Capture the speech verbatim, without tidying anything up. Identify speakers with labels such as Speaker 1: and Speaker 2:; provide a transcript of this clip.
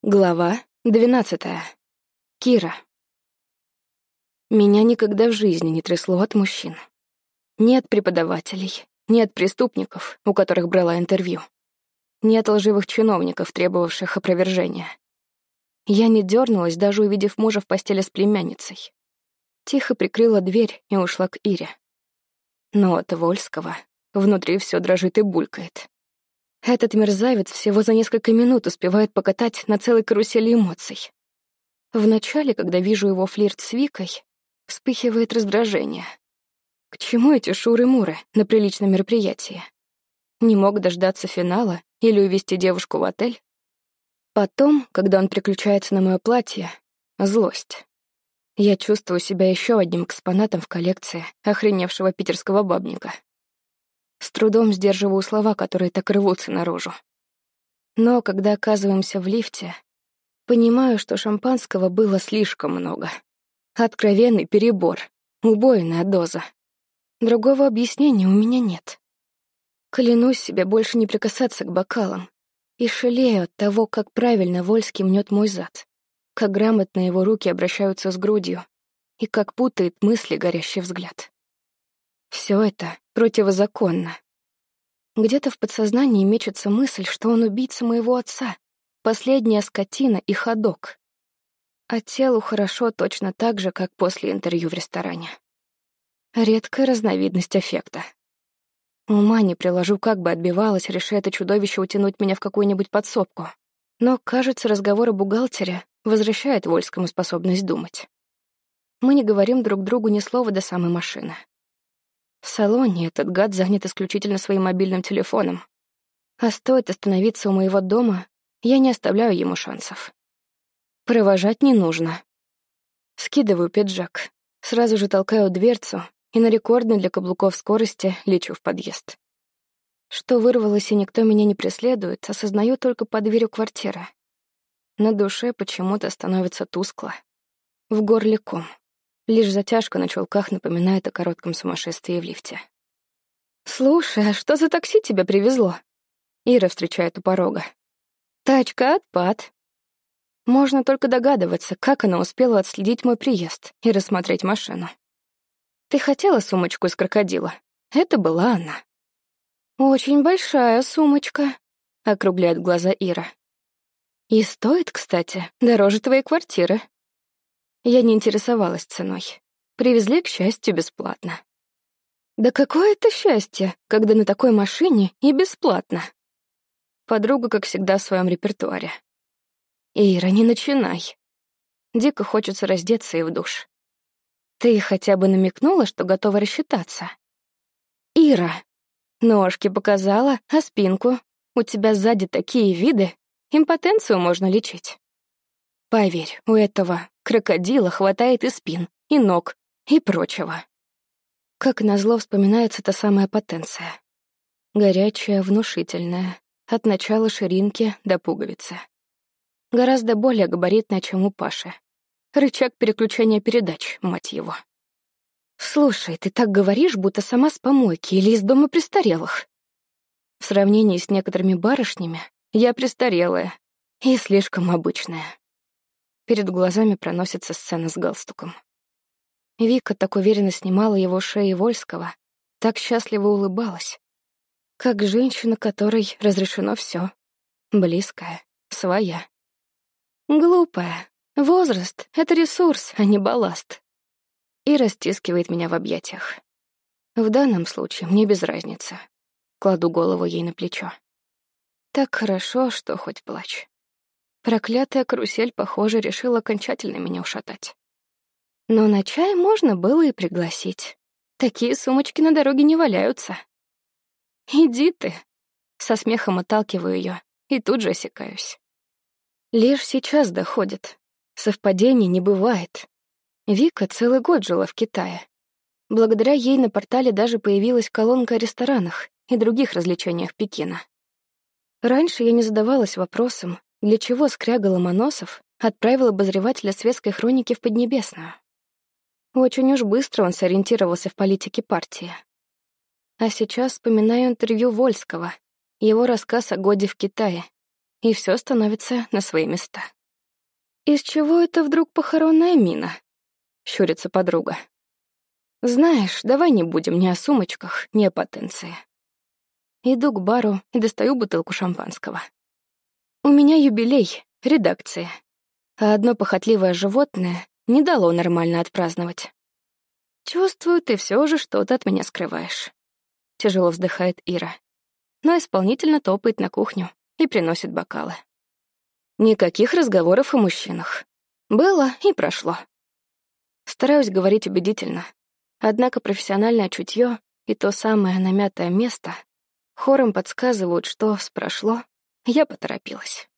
Speaker 1: Глава двенадцатая. Кира. Меня никогда в жизни не трясло от мужчин. Ни от преподавателей, ни от преступников, у которых брала интервью, ни от лживых чиновников, требовавших опровержения. Я не дернулась, даже увидев мужа в постели с племянницей. Тихо прикрыла дверь и ушла к Ире. Но от Вольского внутри все дрожит и булькает. Этот мерзавец всего за несколько минут успевает покатать на целой карусели эмоций. Вначале, когда вижу его флирт с Викой, вспыхивает раздражение. К чему эти шуры-муры на приличном мероприятии? Не мог дождаться финала или увезти девушку в отель? Потом, когда он приключается на мое платье, злость. Я чувствую себя еще одним экспонатом в коллекции охреневшего питерского бабника. С трудом сдерживаю слова, которые так рвутся наружу. Но когда оказываемся в лифте, понимаю, что шампанского было слишком много. Откровенный перебор, убойная доза. Другого объяснения у меня нет. Клянусь себе больше не прикасаться к бокалам и жалею от того, как правильно Вольский мнет мой зад, как грамотно его руки обращаются с грудью и как путает мысли горящий взгляд. Все это противозаконно. Где-то в подсознании мечется мысль, что он убийца моего отца, последняя скотина и ходок. А телу хорошо точно так же, как после интервью в ресторане. Редкая разновидность аффекта. Ума не приложу, как бы отбивалась, решая это чудовище утянуть меня в какую-нибудь подсобку. Но, кажется, разговор о бухгалтере возвращает Вольскому способность думать. Мы не говорим друг другу ни слова до самой машины. В салоне этот гад занят исключительно своим мобильным телефоном. А стоит остановиться у моего дома, я не оставляю ему шансов. Провожать не нужно. Скидываю пиджак, сразу же толкаю дверцу и на рекордной для каблуков скорости лечу в подъезд. Что вырвалось и никто меня не преследует, осознаю только под дверью квартиры. На душе почему-то становится тускло. В горле ком. Лишь затяжка на чулках напоминает о коротком сумасшествии в лифте. «Слушай, а что за такси тебя привезло?» Ира встречает у порога. «Тачка отпад». Можно только догадываться, как она успела отследить мой приезд и рассмотреть машину. «Ты хотела сумочку из крокодила?» Это была она. «Очень большая сумочка», — округляет глаза Ира. «И стоит, кстати, дороже твоей квартиры». Я не интересовалась ценой. Привезли, к счастью, бесплатно. Да какое это счастье, когда на такой машине и бесплатно. Подруга, как всегда, в своем репертуаре. Ира, не начинай. Дико хочется раздеться и в душ. Ты хотя бы намекнула, что готова рассчитаться? Ира, ножки показала, а спинку? У тебя сзади такие виды, импотенцию можно лечить. Поверь, у этого крокодила хватает и спин, и ног, и прочего. Как назло вспоминается та самая потенция. Горячая, внушительная, от начала ширинки до пуговицы. Гораздо более габаритная, чем у Паши. Рычаг переключения передач, мать его. Слушай, ты так говоришь, будто сама с помойки или из дома престарелых. В сравнении с некоторыми барышнями я престарелая и слишком обычная. Перед глазами проносится сцена с галстуком. Вика так уверенно снимала его шеи Вольского, так счастливо улыбалась. Как женщина, которой разрешено все. Близкая, своя. Глупая. Возраст — это ресурс, а не балласт. И растискивает меня в объятиях. В данном случае мне без разницы. Кладу голову ей на плечо. Так хорошо, что хоть плачь. Проклятая карусель, похоже, решила окончательно меня ушатать. Но на чай можно было и пригласить. Такие сумочки на дороге не валяются. «Иди ты!» Со смехом отталкиваю ее и тут же осекаюсь. Лишь сейчас доходит. Совпадений не бывает. Вика целый год жила в Китае. Благодаря ей на портале даже появилась колонка о ресторанах и других развлечениях Пекина. Раньше я не задавалась вопросом, для чего скряга Ломоносов отправил обозревателя светской хроники в Поднебесную. Очень уж быстро он сориентировался в политике партии. А сейчас вспоминаю интервью Вольского, его рассказ о годе в Китае, и все становится на свои места. «Из чего это вдруг похоронная мина?» — щурится подруга. «Знаешь, давай не будем ни о сумочках, ни о потенции». Иду к бару и достаю бутылку шампанского. У меня юбилей, редакция. А одно похотливое животное не дало нормально отпраздновать. «Чувствую, ты все же что-то от меня скрываешь», — тяжело вздыхает Ира, но исполнительно топает на кухню и приносит бокалы. Никаких разговоров о мужчинах. Было и прошло. Стараюсь говорить убедительно, однако профессиональное чутье и то самое намятое место хором подсказывают, что с прошло я поторопилась.